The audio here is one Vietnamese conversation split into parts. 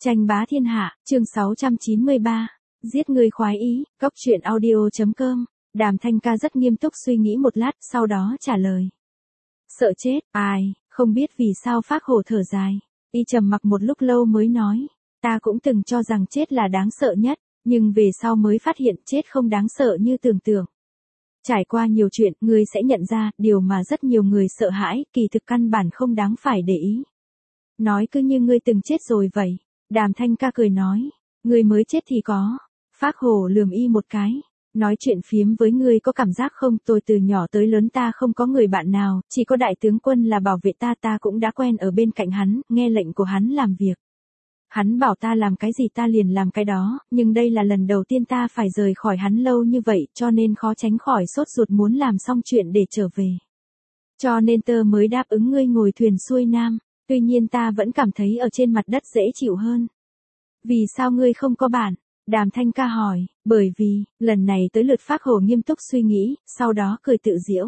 Tranh bá thiên hạ, chương 693. Giết người khoái ý, Cốc truyện audio.com. Đàm Thanh Ca rất nghiêm túc suy nghĩ một lát, sau đó trả lời. Sợ chết, ai, không biết vì sao Phác Hổ thở dài. Y trầm mặc một lúc lâu mới nói. Ta cũng từng cho rằng chết là đáng sợ nhất, nhưng về sau mới phát hiện chết không đáng sợ như tưởng tượng. Trải qua nhiều chuyện, ngươi sẽ nhận ra, điều mà rất nhiều người sợ hãi, kỳ thực căn bản không đáng phải để ý. Nói cứ như ngươi từng chết rồi vậy. Đàm Thanh Ca cười nói, ngươi mới chết thì có. Phác Hổ lườm y một cái, nói chuyện phiếm với ngươi có cảm giác không, tôi từ nhỏ tới lớn ta không có người bạn nào, chỉ có đại tướng quân là bảo vệ ta cũng đã quen ở bên cạnh hắn, nghe lệnh của hắn làm việc. Hắn bảo ta làm cái gì ta liền làm cái đó, nhưng đây là lần đầu tiên ta phải rời khỏi hắn lâu như vậy, cho nên khó tránh khỏi sốt ruột muốn làm xong chuyện để trở về. Cho nên tớ mới đáp ứng ngươi ngồi thuyền xuôi nam. Tuy nhiên ta vẫn cảm thấy ở trên mặt đất dễ chịu hơn. Vì sao ngươi không có bạn? Đàm Thanh Ca hỏi, bởi vì, lần này tới lượt Phác Hổ nghiêm túc suy nghĩ, sau đó cười tự giễu.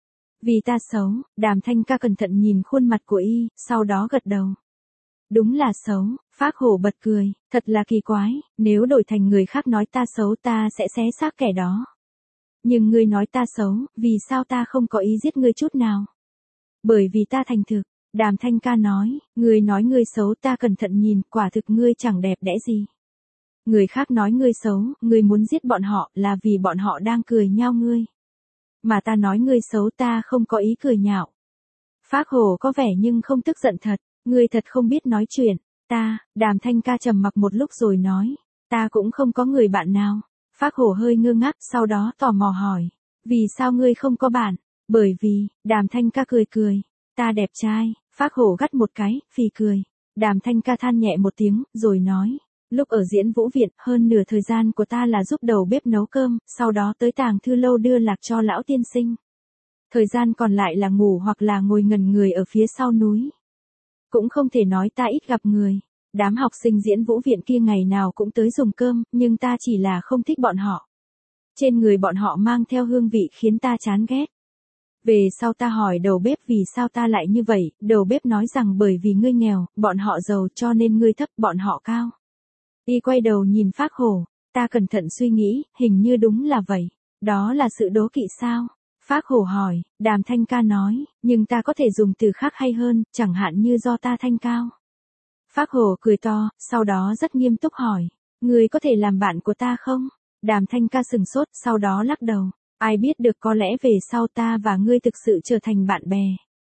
Vì ta xấu, Đàm Thanh Ca cẩn thận nhìn khuôn mặt của y, sau đó gật đầu. Đúng là xấu, Phác Hổ bật cười, thật là kỳ quái, nếu đổi thành người khác nói ta xấu ta sẽ xé xác kẻ đó. Nhưng ngươi nói ta xấu, vì sao ta không có ý giết ngươi chút nào? Bởi vì ta thành thực. Đàm Thanh Ca nói ngươi xấu ta cẩn thận nhìn, quả thực ngươi chẳng đẹp đẽ gì. Người khác nói ngươi xấu, ngươi muốn giết bọn họ là vì bọn họ đang cười nhạo ngươi. Mà ta nói ngươi xấu ta không có ý cười nhạo. Phác Hổ có vẻ nhưng không tức giận thật, ngươi thật không biết nói chuyện. Đàm Thanh Ca trầm mặc một lúc rồi nói, ta cũng không có người bạn nào. Phác Hổ hơi ngơ ngác, sau đó tò mò hỏi, vì sao ngươi không có bạn? Bởi vì, Đàm Thanh Ca cười. Ta đẹp trai, Phác Hổ gắt một cái, phì cười. Đàm Thanh Ca than nhẹ một tiếng, rồi nói. Lúc ở Diễn Vũ Viện, hơn nửa thời gian của ta là giúp đầu bếp nấu cơm, sau đó tới Tàng Thư Lâu đưa lạc cho lão tiên sinh. Thời gian còn lại là ngủ hoặc là ngồi ngẩn người ở phía sau núi. Cũng không thể nói ta ít gặp người. Đám học sinh Diễn Vũ Viện kia ngày nào cũng tới dùng cơm, nhưng ta chỉ là không thích bọn họ. Trên người bọn họ mang theo hương vị khiến ta chán ghét. Về sau ta hỏi đầu bếp vì sao ta lại như vậy, đầu bếp nói rằng bởi vì ngươi nghèo, bọn họ giàu cho nên ngươi thấp, bọn họ cao. Y quay đầu nhìn Phác Hổ, ta cẩn thận suy nghĩ, hình như đúng là vậy. Đó là sự đố kỵ sao? Phác Hổ hỏi, Đàm Thanh Ca nói, nhưng ta có thể dùng từ khác hay hơn, chẳng hạn như do ta thanh cao. Phác Hổ cười to, sau đó rất nghiêm túc hỏi, ngươi có thể làm bạn của ta không? Đàm Thanh Ca sừng sốt, sau đó lắc đầu. Ai biết được, có lẽ về sau ta và ngươi thực sự trở thành bạn bè.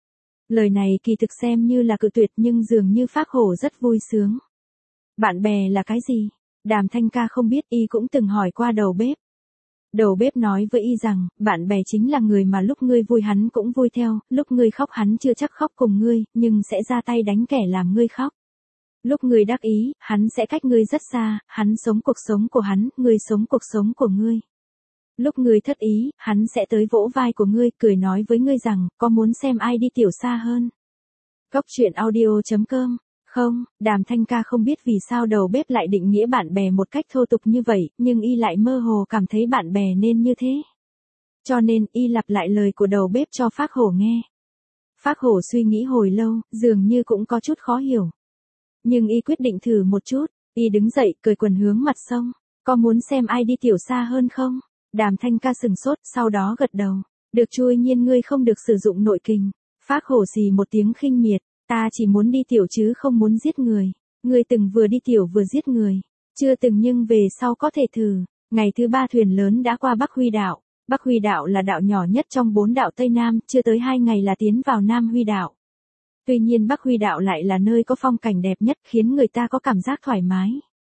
Lời này kỳ thực xem như là cự tuyệt nhưng dường như Phác Hổ rất vui sướng. Bạn bè là cái gì? Đàm Thanh Ca không biết, y cũng từng hỏi qua đầu bếp. Đầu bếp nói với y rằng, bạn bè chính là người mà lúc ngươi vui hắn cũng vui theo, lúc ngươi khóc hắn chưa chắc khóc cùng ngươi, nhưng sẽ ra tay đánh kẻ làm ngươi khóc. Lúc ngươi đắc ý, hắn sẽ cách ngươi rất xa, hắn sống cuộc sống của hắn, ngươi sống cuộc sống của ngươi. Lúc ngươi thất ý, hắn sẽ tới vỗ vai của ngươi, cười nói với ngươi rằng, có muốn xem ai đi tiểu xa hơn? Cốc truyện audio.com. Không, Đàm Thanh Ca không biết vì sao đầu bếp lại định nghĩa bạn bè một cách thô tục như vậy, nhưng y lại mơ hồ cảm thấy bạn bè nên như thế. Cho nên, y lặp lại lời của đầu bếp cho Phác Hổ nghe. Phác Hổ suy nghĩ hồi lâu, dường như cũng có chút khó hiểu. Nhưng y quyết định thử một chút, y đứng dậy, cởi quần hướng mặt sông. Có muốn xem ai đi tiểu xa hơn không? Đàm Thanh Ca sừng sốt, sau đó gật đầu. Được, chui nhiên ngươi không được sử dụng nội kình. Phác Hổ xì một tiếng khinh miệt, ta chỉ muốn đi tiểu chứ không muốn giết người. Ngươi từng vừa đi tiểu vừa giết người. Chưa từng nhưng về sau có thể thử. Ngày thứ 3 thuyền lớn đã qua Bắc Huy Đạo. Bắc Huy Đạo là đạo nhỏ nhất trong 4 đạo Tây Nam, chưa tới 2 ngày là tiến vào Nam Huy Đạo. Tuy nhiên Bắc Huy Đạo lại là nơi có phong cảnh đẹp nhất, khiến người ta có cảm giác thoải mái.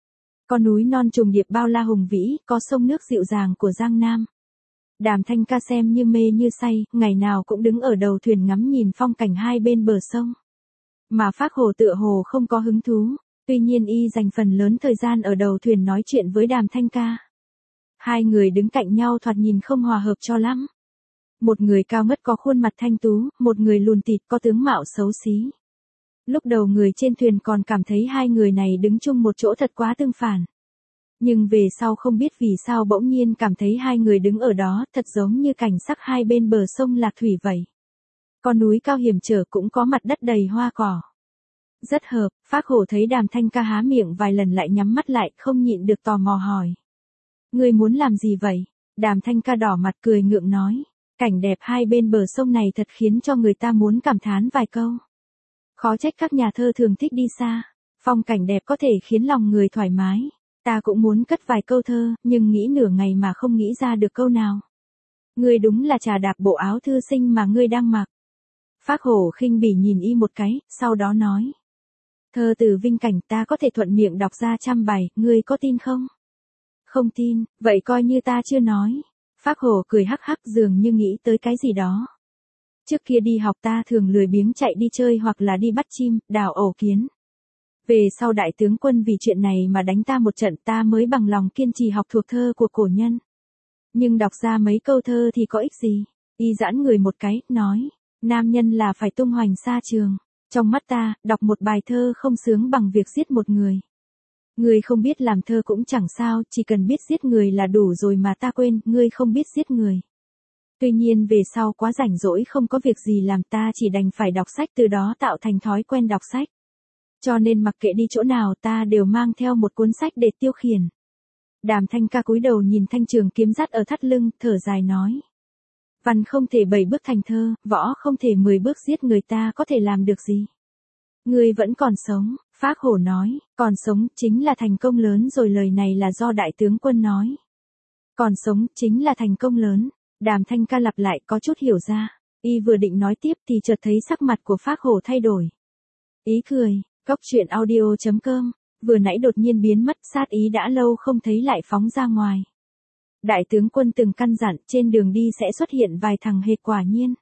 Có núi non trùng điệp bao la hùng vĩ, có sông nước dịu dàng của Giang Nam. Đàm Thanh Ca xem như mê như say, ngày nào cũng đứng ở đầu thuyền ngắm nhìn phong cảnh hai bên bờ sông. Mà Phác Hổ tựa hồ không có hứng thú, tuy nhiên y dành phần lớn thời gian ở đầu thuyền nói chuyện với Đàm Thanh Ca. Hai người đứng cạnh nhau thoạt nhìn không hòa hợp cho lắm. Một người cao ngất có khuôn mặt thanh tú, một người lùn tịt có tướng mạo xấu xí. Lúc đầu người trên thuyền còn cảm thấy hai người này đứng chung một chỗ thật quá tương phản. Nhưng về sau không biết vì sao bỗng nhiên cảm thấy hai người đứng ở đó thật giống như cảnh sắc hai bên bờ sông Lạc Thủy vậy. Có núi cao hiểm trở cũng có mặt đất đầy hoa cỏ. Rất hợp, Phác Hổ thấy Đàm Thanh Ca há miệng vài lần lại nhắm mắt lại, không nhịn được tò mò hỏi. Ngươi muốn làm gì vậy? Đàm Thanh Ca đỏ mặt cười ngượng nói. Cảnh đẹp hai bên bờ sông này thật khiến cho người ta muốn cảm thán vài câu. Khó trách các nhà thơ thường thích đi xa. Phong cảnh đẹp có thể khiến lòng người thoải mái. Ta cũng muốn cất vài câu thơ, nhưng nghĩ nửa ngày mà không nghĩ ra được câu nào. Ngươi đúng là trà đạp bộ áo thư sinh mà ngươi đang mặc. Phác Hổ khinh bỉ nhìn y một cái, sau đó nói. Thơ từ Vinh Cảnh ta có thể thuận miệng đọc ra 100 bài, ngươi có tin không? Không tin, vậy coi như ta chưa nói. Phác Hổ cười hắc hắc dường như nghĩ tới cái gì đó. Trước kia đi học ta thường lười biếng chạy đi chơi hoặc là đi bắt chim, đào ổ kiến. Về sau đại tướng quân vì chuyện này mà đánh ta một trận ta mới bằng lòng kiên trì học thuộc thơ của cổ nhân. Nhưng đọc ra mấy câu thơ thì có ích gì? Y giãn người một cái, nói. Nam nhân là phải tung hoành xa trường. Trong mắt ta, đọc một bài thơ không sướng bằng việc giết một người. Ngươi không biết làm thơ cũng chẳng sao, chỉ cần biết giết người là đủ rồi mà ta quên, ngươi không biết giết người. Tuy nhiên về sau quá rảnh rỗi không có việc gì làm ta chỉ đành phải đọc sách từ đó tạo thành thói quen đọc sách. Cho nên mặc kệ đi chỗ nào ta đều mang theo một cuốn sách để tiêu khiển. Đàm Thanh Ca cúi đầu nhìn thanh trường kiếm dắt ở thắt lưng, thở dài nói. Văn không thể 7 bước thành thơ, võ không thể 10 bước giết người ta có thể làm được gì. Ngươi vẫn còn sống, Phác Hổ nói, còn sống chính là thành công lớn rồi lời này là do đại tướng quân nói. Còn sống chính là thành công lớn, Đàm Thanh Ca lặp lại có chút hiểu ra, y vừa định nói tiếp thì chợt thấy sắc mặt của Phác Hổ thay đổi. Ý cười, Cốc Truyện Audio.com, vừa nãy đột nhiên biến mất sát ý đã lâu không thấy lại phóng ra ngoài. Đại tướng quân từng căn dặn trên đường đi sẽ xuất hiện vài thằng hệt quả nhiên.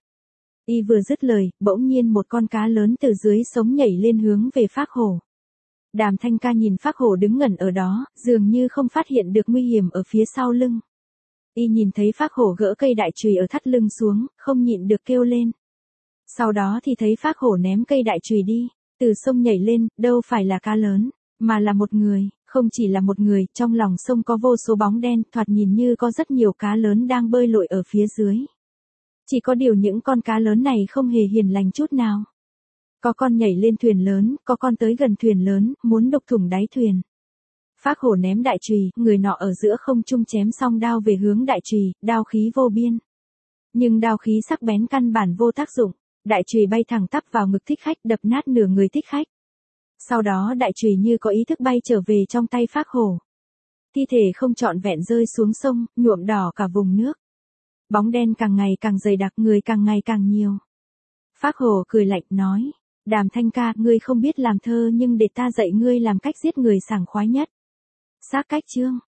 Y vừa dứt lời, bỗng nhiên một con cá lớn từ dưới sống nhảy lên hướng về Phác Hổ. Đàm Thanh Ca nhìn Phác Hổ đứng ngẩn ở đó, dường như không phát hiện được nguy hiểm ở phía sau lưng. Y nhìn thấy Phác Hổ gỡ cây đại chùy ở thắt lưng xuống, không nhịn được kêu lên. Sau đó thì thấy Phác Hổ ném cây đại chùy đi, từ sông nhảy lên, đâu phải là cá lớn, mà là một người, không chỉ là một người, trong lòng sông có vô số bóng đen, thoạt nhìn như có rất nhiều cá lớn đang bơi lội ở phía dưới. Chỉ có điều những con cá lớn này không hề hiền lành chút nào. Có con nhảy lên thuyền lớn, có con tới gần thuyền lớn, muốn đục thủng đáy thuyền. Phác Hổ ném đại chùy, người nọ ở giữa không trung chém xong đao về hướng đại chùy, đao khí vô biên. Nhưng đao khí sắc bén căn bản vô tác dụng, đại chùy bay thẳng tắp vào ngực thích khách đập nát nửa người thích khách. Sau đó đại chùy như có ý thức bay trở về trong tay Phác Hổ. Thi thể không trọn vẹn rơi xuống sông, nhuộm đỏ cả vùng nước. Bóng đen càng ngày càng dày đặc, người càng ngày càng nhiều. Phác Hổ cười lạnh nói, Đàm Thanh Ca, ngươi không biết làm thơ nhưng để ta dạy ngươi làm cách giết người sảng khoái nhất. Xác cách chương.